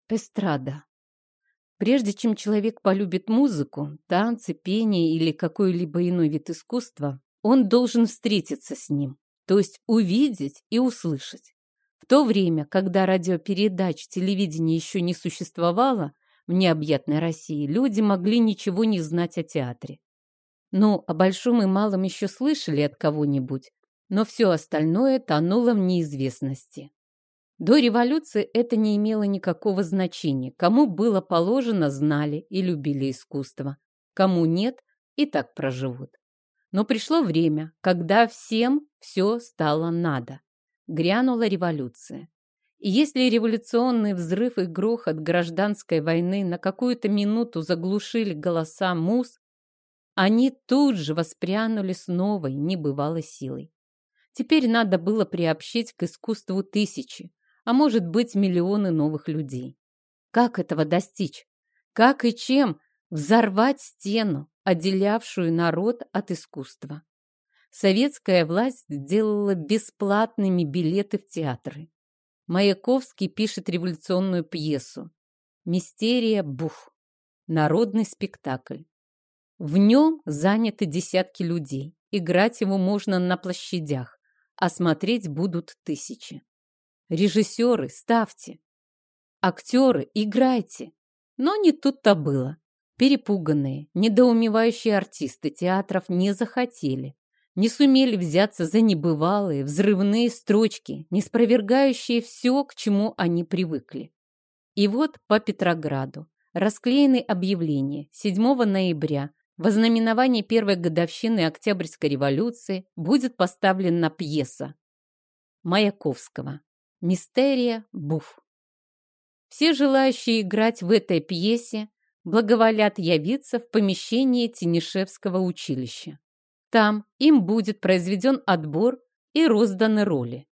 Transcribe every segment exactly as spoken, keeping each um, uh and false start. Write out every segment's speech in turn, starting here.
Эстрада. Прежде чем человек полюбит музыку, танцы, пение или какой-либо иной вид искусства, он должен встретиться с ним, то есть увидеть и услышать. В то время, когда радиопередач, телевидения еще не существовало в необъятной России, люди могли ничего не знать о театре. Ну, о большом и малом еще слышали от кого-нибудь, но все остальное тонуло в неизвестности. До революции это не имело никакого значения. Кому было положено, знали и любили искусство. Кому нет, и так проживут. Но пришло время, когда всем все стало надо. Грянула революция. И если революционный взрыв и грохот гражданской войны на какую-то минуту заглушили голоса муз, они тут же воспрянули с новой, небывалой силой. Теперь надо было приобщить к искусству тысячи, а может быть миллионы новых людей. Как этого достичь? Как и чем взорвать стену, отделявшую народ от искусства? Советская власть сделала бесплатными билеты в театры. Маяковский пишет революционную пьесу «Мистерия Буф» – народный спектакль. В нем заняты десятки людей. Играть его можно на площадях, а смотреть будут тысячи. Режиссеры, ставьте. Актеры, играйте. Но не тут-то было. Перепуганные, недоумевающие артисты театров не захотели, не сумели взяться за небывалые, взрывные строчки, не спровергающие все, к чему они привыкли. И вот по Петрограду расклеены объявления седьмого ноября во знаменование первой годовщины Октябрьской революции будет поставлена пьеса Маяковского «Мистерия Буф». Все желающие играть в этой пьесе благоволят явиться в помещение Тенишевского училища. Там им будет произведен отбор и розданы роли.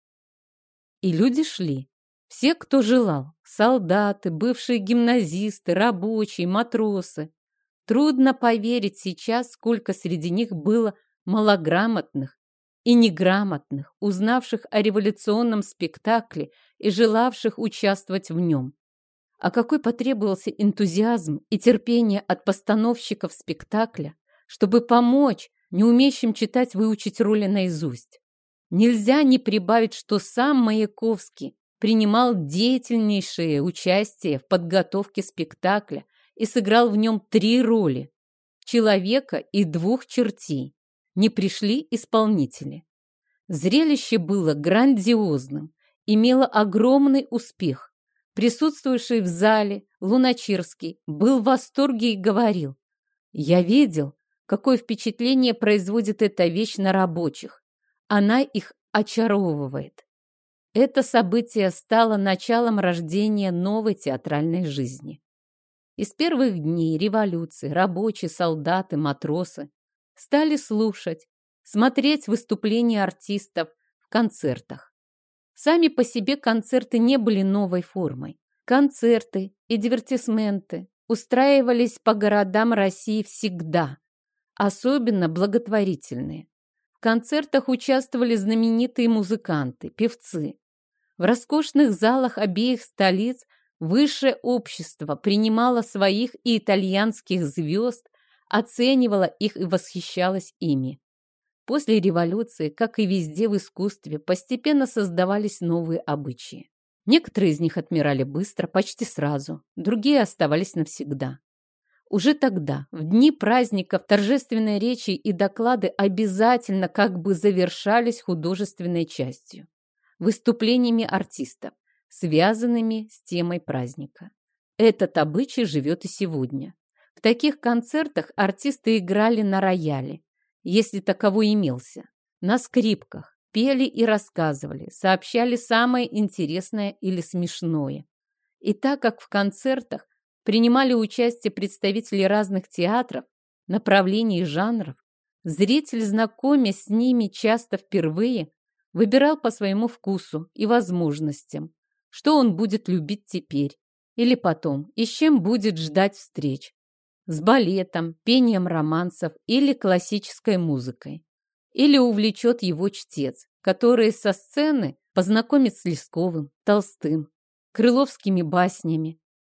И люди шли. Все, кто желал. Солдаты, бывшие гимназисты, рабочие, матросы. Трудно поверить сейчас, сколько среди них было малограмотных и неграмотных, узнавших о революционном спектакле и желавших участвовать в нем. А какой потребовался энтузиазм и терпение от постановщиков спектакля, чтобы помочь неумеющим читать выучить роли наизусть. Нельзя не прибавить, что сам Маяковский принимал деятельнейшее участие в подготовке спектакля и сыграл в нем три роли – человека и двух чертей. Не пришли исполнители. Зрелище было грандиозным, имело огромный успех. Присутствующий в зале Луначарский был в восторге и говорил: «Я видел, какое впечатление производит эта вещь на рабочих. Она их очаровывает». Это событие стало началом рождения новой театральной жизни. Из первых дней революции рабочие, солдаты, матросы стали слушать, смотреть выступления артистов в концертах. Сами по себе концерты не были новой формой. Концерты и дивертисменты устраивались по городам России всегда, особенно благотворительные. В концертах участвовали знаменитые музыканты, певцы. В роскошных залах обеих столиц высшее общество принимало своих и итальянских звезд, оценивало их и восхищалось ими. После революции, как и везде в искусстве, постепенно создавались новые обычаи. Некоторые из них отмирали быстро, почти сразу, другие оставались навсегда. Уже тогда, в дни праздников, торжественные речи и доклады обязательно как бы завершались художественной частью, выступлениями артистов, связанными с темой праздника. Этот обычай живет и сегодня. В таких концертах артисты играли на рояле, если таковой имелся, на скрипках, пели и рассказывали, сообщали самое интересное или смешное. И так как в концертах принимали участие представители разных театров, направлений и жанров, зритель, знакомясь с ними часто впервые, выбирал по своему вкусу и возможностям, что он будет любить теперь или потом, и с чем будет ждать встреч. С балетом, пением романсов или классической музыкой. Или увлечет его чтец, который со сцены познакомит с Лесковым, Толстым, крыловскими баснями,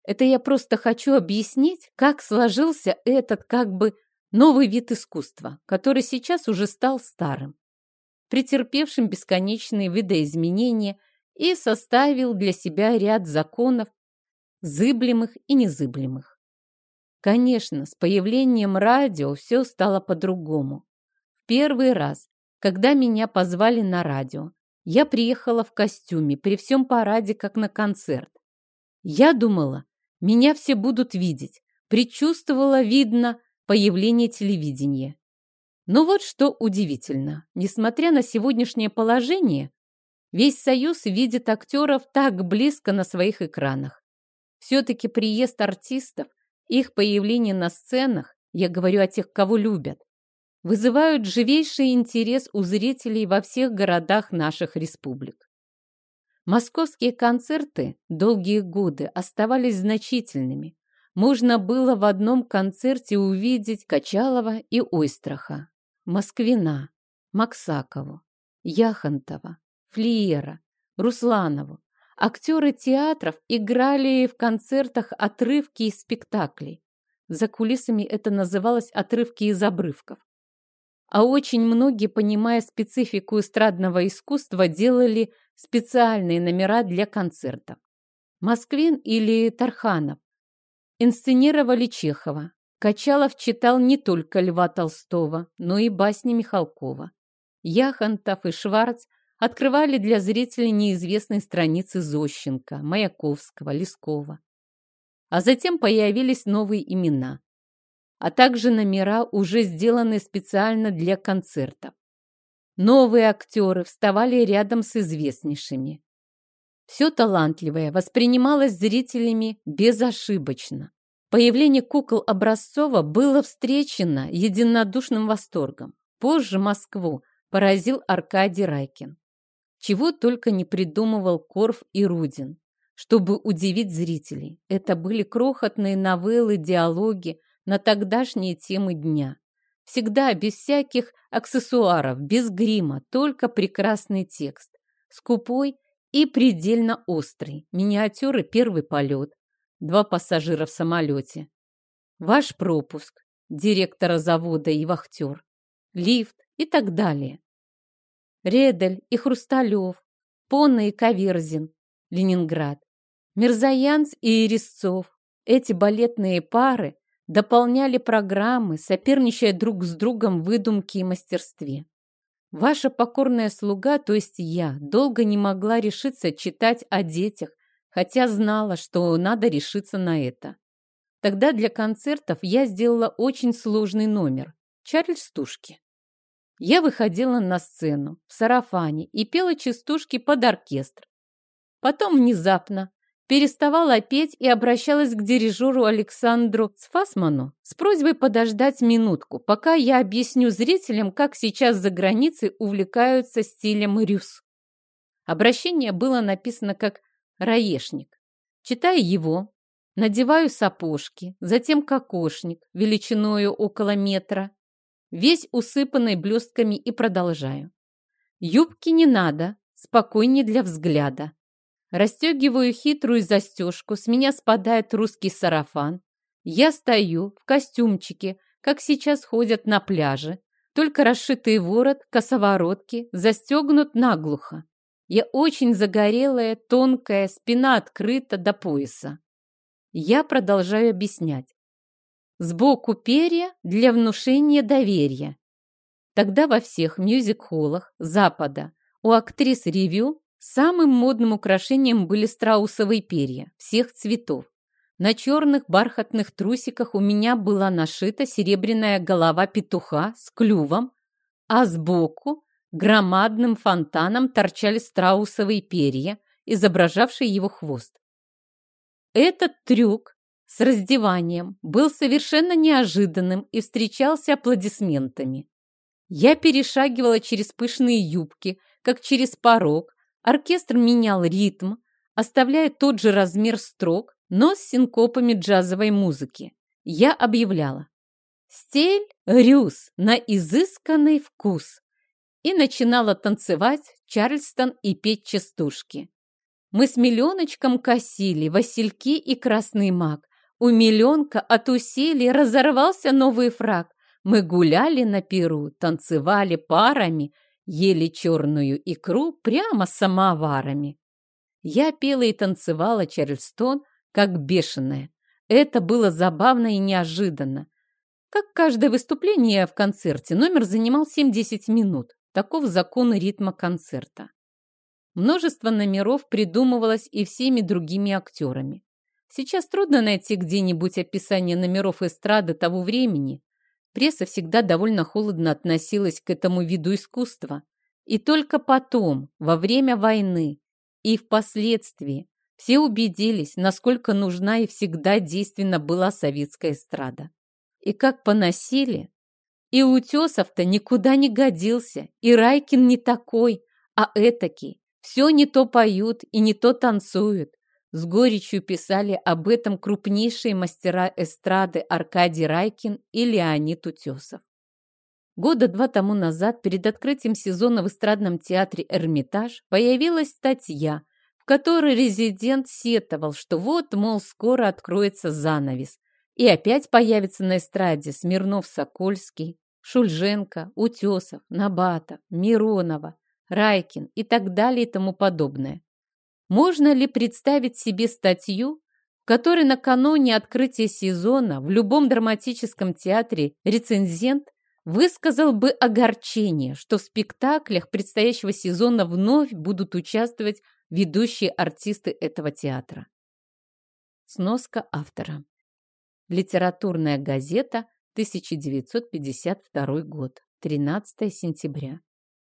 Это я просто хочу объяснить, как сложился этот как бы новый вид искусства, который сейчас уже стал старым, претерпевшим бесконечные видоизменения и составил для себя ряд законов, зыблемых и незыблемых. Конечно, с появлением радио все стало по-другому. В первый раз, когда меня позвали на радио, я приехала в костюме, при всем параде, как на концерт. Я думала, меня все будут видеть, предчувствовала, видно, появление телевидения. Но вот что удивительно, несмотря на сегодняшнее положение, весь Союз видит актеров так близко на своих экранах. Все-таки приезд артистов, их появление на сценах, я говорю о тех, кого любят, вызывают живейший интерес у зрителей во всех городах наших республик. Московские концерты долгие годы оставались значительными. Можно было в одном концерте увидеть Качалова и Ойстраха, Москвина, Максакову, Яхонтова, Флиера, Русланову. Актеры театров играли в концертах отрывки из спектаклей. За кулисами это называлось отрывки из обрывков. А очень многие, понимая специфику эстрадного искусства, делали специальные номера для концертов. Москвин или Тарханов инсценировали Чехова. Качалов читал не только Льва Толстого, но и басни Михалкова. Яхонтов и Шварц открывали для зрителей неизвестные страницы Зощенко, Маяковского, Лескова. А затем появились новые имена, а также номера, уже сделанные специально для концертов. Новые актеры вставали рядом с известнейшими. Все талантливое воспринималось зрителями безошибочно. Появление кукол Образцова было встречено единодушным восторгом. Позже Москву поразил Аркадий Райкин. Чего только не придумывал Корф и Рудин, чтобы удивить зрителей. Это были крохотные новеллы, диалоги на тогдашние темы дня. Всегда без всяких аксессуаров, без грима, только прекрасный текст. Скупой и предельно острый. Миниатюры «Первый полет», два пассажира в самолете. Ваш пропуск, директора завода и вахтер, лифт и так далее. Редель и Хрусталев, Пона и Каверзин, Ленинград, Мирзаянц и Резцов. Эти балетные пары дополняли программы, соперничая друг с другом в выдумке и мастерстве. Ваша покорная слуга, то есть я, долго не могла решиться читать о детях, хотя знала, что надо решиться на это. Тогда для концертов я сделала очень сложный номер «Чарльстушки». Я выходила на сцену в сарафане и пела частушки под оркестр. Потом внезапно переставала петь и обращалась к дирижеру Александру Сфасману с просьбой подождать минутку, пока я объясню зрителям, как сейчас за границей увлекаются стилем рюс. Обращение было написано как «раешник». Читая его, надеваю сапожки, затем кокошник величиною около метра, весь усыпанный блестками, и продолжаю. Юбки не надо, спокойнее для взгляда. Расстегиваю хитрую застежку, с меня спадает русский сарафан. Я стою в костюмчике, как сейчас ходят на пляже, только расшитый ворот, косоворотки, застегнут наглухо. Я очень загорелая, тонкая, спина открыта до пояса. Я продолжаю объяснять. Сбоку перья для внушения доверия. Тогда во всех мюзик-холлах Запада у актрис ревю самым модным украшением были страусовые перья всех цветов. На черных бархатных трусиках у меня была нашита серебряная голова петуха с клювом, а сбоку громадным фонтаном торчали страусовые перья, изображавшие его хвост. Этот трюк с раздеванием был совершенно неожиданным и встречался аплодисментами. Я перешагивала через пышные юбки, как через порог. Оркестр менял ритм, оставляя тот же размер строк, но с синкопами джазовой музыки. Я объявляла «Стиль рюс на изысканный вкус» и начинала танцевать Чарльстон и петь частушки. Мы с Миленочком косили васильки и красный мак. У Миленка от усилий разорвался новый фрак. Мы гуляли на пиру, танцевали парами, ели черную икру прямо с самоварами. Я пела и танцевала Чарльстон, как бешеная. Это было забавно и неожиданно. Как каждое выступление в концерте, номер занимал семь-десять минут. Таков закон ритма концерта. Множество номеров придумывалось и всеми другими актерами. Сейчас трудно найти где-нибудь описание номеров эстрады того времени. Пресса всегда довольно холодно относилась к этому виду искусства. И только потом, во время войны и впоследствии, все убедились, насколько нужна и всегда действенна была советская эстрада. И как поносили. И Утесов-то никуда не годился, и Райкин не такой, а этакий. Все не то поют и не то танцуют. С горечью писали об этом крупнейшие мастера эстрады Аркадий Райкин и Леонид Утесов. Года два тому назад перед открытием сезона в эстрадном театре «Эрмитаж» появилась статья, в которой резидент сетовал, что вот, мол, скоро откроется занавес, и опять появится на эстраде Смирнов-Сокольский, Шульженко, Утесов, Набатов, Миронова, Райкин и так далее и тому подобное. Можно ли представить себе статью, в которой накануне открытия сезона в любом драматическом театре рецензент высказал бы огорчение, что в спектаклях предстоящего сезона вновь будут участвовать ведущие артисты этого театра? Сноска автора. Литературная газета, тысяча девятьсот пятьдесят второй год, тринадцатое сентября.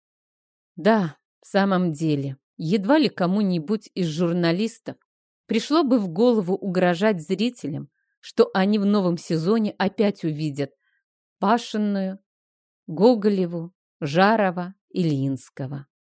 Да, в самом деле, едва ли кому-нибудь из журналистов пришло бы в голову угрожать зрителям, что они в новом сезоне опять увидят Пашинную, Гоголеву, Жарова, Ильинского.